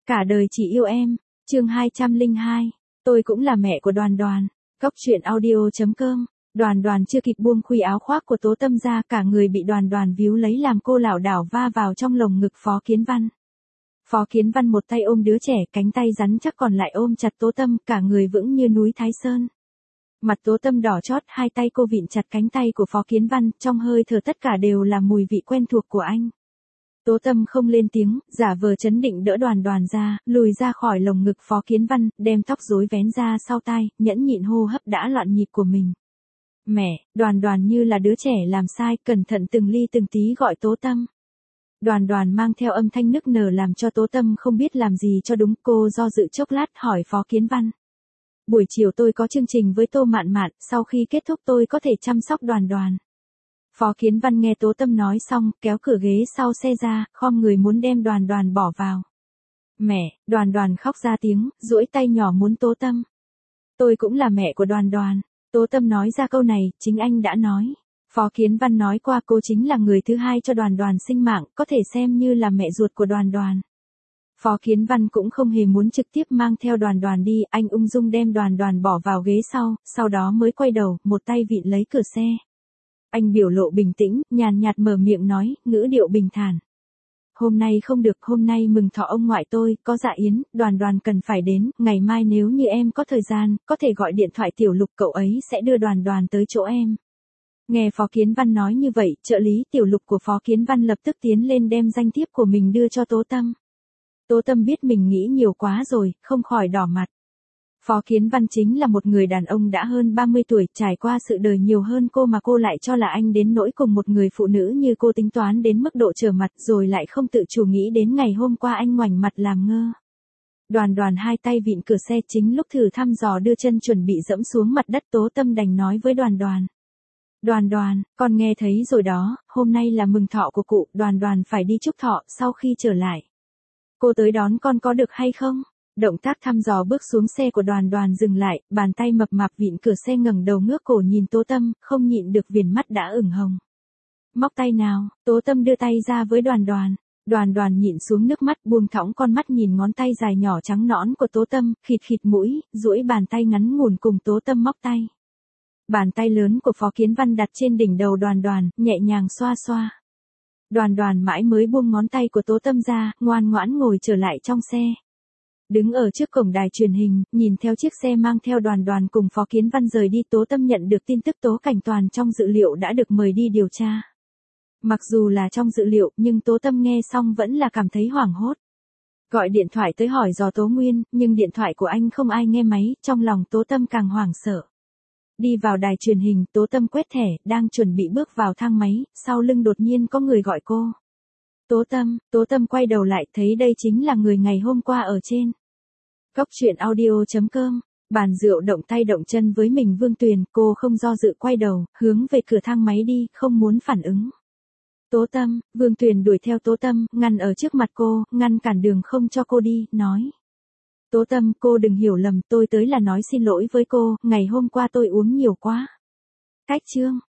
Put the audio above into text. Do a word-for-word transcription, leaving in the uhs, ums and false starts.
Cả đời chỉ yêu em, chương hai trăm lẻ hai, tôi cũng là mẹ của Đoàn Đoàn. Cốc truyện audio chấm com. Đoàn Đoàn chưa kịp buông khuy áo khoác của Tố Tâm ra, cả người bị Đoàn Đoàn víu lấy làm cô lảo đảo va vào trong lồng ngực Phó Kiến Văn. Phó Kiến Văn một tay ôm đứa trẻ, cánh tay rắn chắc còn lại ôm chặt Tố Tâm, cả người vững như núi Thái Sơn. Mặt Tố Tâm đỏ chót, hai tay cô vịn chặt cánh tay của Phó Kiến Văn, trong hơi thở tất cả đều là mùi vị quen thuộc của anh. Tố Tâm không lên tiếng, giả vờ trấn định đỡ Đoàn Đoàn ra, lùi ra khỏi lồng ngực Phó Kiến Văn, đem tóc rối vén ra sau tai, nhẫn nhịn hô hấp đã loạn nhịp của mình. Mẹ, Đoàn Đoàn như là đứa trẻ làm sai, cẩn thận từng ly từng tí gọi Tố Tâm. Đoàn Đoàn mang theo âm thanh nức nở làm cho Tố Tâm không biết làm gì cho đúng, cô do dự chốc lát hỏi Phó Kiến Văn. Buổi chiều tôi có chương trình với Tô Mạn Mạn, sau khi kết thúc tôi có thể chăm sóc Đoàn Đoàn. Phó Kiến Văn nghe Tố Tâm nói xong, kéo cửa ghế sau xe ra, khom người muốn đem Đoàn Đoàn bỏ vào. Mẹ, Đoàn Đoàn khóc ra tiếng, duỗi tay nhỏ muốn Tố Tâm. Tôi cũng là mẹ của Đoàn Đoàn. Tố Tâm nói ra câu này, chính anh đã nói. Phó Kiến Văn nói qua cô chính là người thứ hai cho Đoàn Đoàn sinh mạng, có thể xem như là mẹ ruột của Đoàn Đoàn. Phó Kiến Văn cũng không hề muốn trực tiếp mang theo Đoàn Đoàn đi, anh ung dung đem Đoàn Đoàn bỏ vào ghế sau, sau đó mới quay đầu, một tay vịn lấy cửa xe. Anh biểu lộ bình tĩnh, nhàn nhạt mở miệng nói, ngữ điệu bình thản. Hôm nay không được, hôm nay mừng thọ ông ngoại tôi, có dạ yến, Đoàn Đoàn cần phải đến, ngày mai nếu như em có thời gian, có thể gọi điện thoại Tiểu Lục, cậu ấy sẽ đưa Đoàn Đoàn tới chỗ em. Nghe Phó Kiến Văn nói như vậy, trợ lý Tiểu Lục của Phó Kiến Văn lập tức tiến lên đem danh thiếp của mình đưa cho Tố Tâm. Tố Tâm biết mình nghĩ nhiều quá rồi, không khỏi đỏ mặt. Phó Kiến Văn chính là một người đàn ông đã hơn ba mươi tuổi, trải qua sự đời nhiều hơn cô mà cô lại cho là anh đến nỗi cùng một người phụ nữ như cô tính toán đến mức độ trở mặt, rồi lại không tự chủ nghĩ đến ngày hôm qua anh ngoảnh mặt làm ngơ. Đoàn Đoàn hai tay vịn cửa xe, chính lúc thử thăm dò đưa chân chuẩn bị dẫm xuống mặt đất, Tố Tâm đành nói với Đoàn Đoàn. Đoàn Đoàn, con nghe thấy rồi đó, hôm nay là mừng thọ của cụ, Đoàn Đoàn phải đi chúc thọ, sau khi trở lại. Cô tới đón con có được hay không? Động tác thăm dò bước xuống xe của Đoàn Đoàn dừng lại, bàn tay mập mạp vịn cửa xe ngẩng đầu ngước cổ nhìn Tố Tâm, không nhịn được viền mắt đã ửng hồng. Móc tay nào, Tố Tâm đưa tay ra với Đoàn Đoàn. Đoàn Đoàn nhịn xuống nước mắt, buông thõng con mắt nhìn ngón tay dài nhỏ trắng nõn của Tố Tâm, khịt khịt mũi, duỗi bàn tay ngắn ngủn cùng Tố Tâm móc tay. Bàn tay lớn của Phó Kiến Văn đặt trên đỉnh đầu Đoàn Đoàn, nhẹ nhàng xoa xoa. Đoàn Đoàn mãi mới buông ngón tay của Tố Tâm ra, ngoan ngoãn ngồi trở lại trong xe. Đứng ở trước cổng đài truyền hình, nhìn theo chiếc xe mang theo Đoàn Đoàn cùng Phó Kiến Văn rời đi, Tố Tâm nhận được tin tức Tố Cảnh Toàn trong dự liệu đã được mời đi điều tra. Mặc dù là trong dự liệu, nhưng Tố Tâm nghe xong vẫn là cảm thấy hoảng hốt. Gọi điện thoại tới hỏi dò Tố Nguyên, nhưng điện thoại của anh không ai nghe máy, trong lòng Tố Tâm càng hoảng sợ. Đi vào đài truyền hình, Tố Tâm quét thẻ, đang chuẩn bị bước vào thang máy, sau lưng đột nhiên có người gọi cô. Tố Tâm, Tố Tâm quay đầu lại, thấy đây chính là người ngày hôm qua ở trên. Cốc truyện audio chấm com. Bàn rượu động tay động chân với mình Vương Tuyền, cô không do dự quay đầu, hướng về cửa thang máy đi, không muốn phản ứng. Tố Tâm, Vương Tuyền đuổi theo Tố Tâm, ngăn ở trước mặt cô, ngăn cản đường không cho cô đi, nói. Tố Tâm, cô đừng hiểu lầm, tôi tới là nói xin lỗi với cô, ngày hôm qua tôi uống nhiều quá. Cách chương.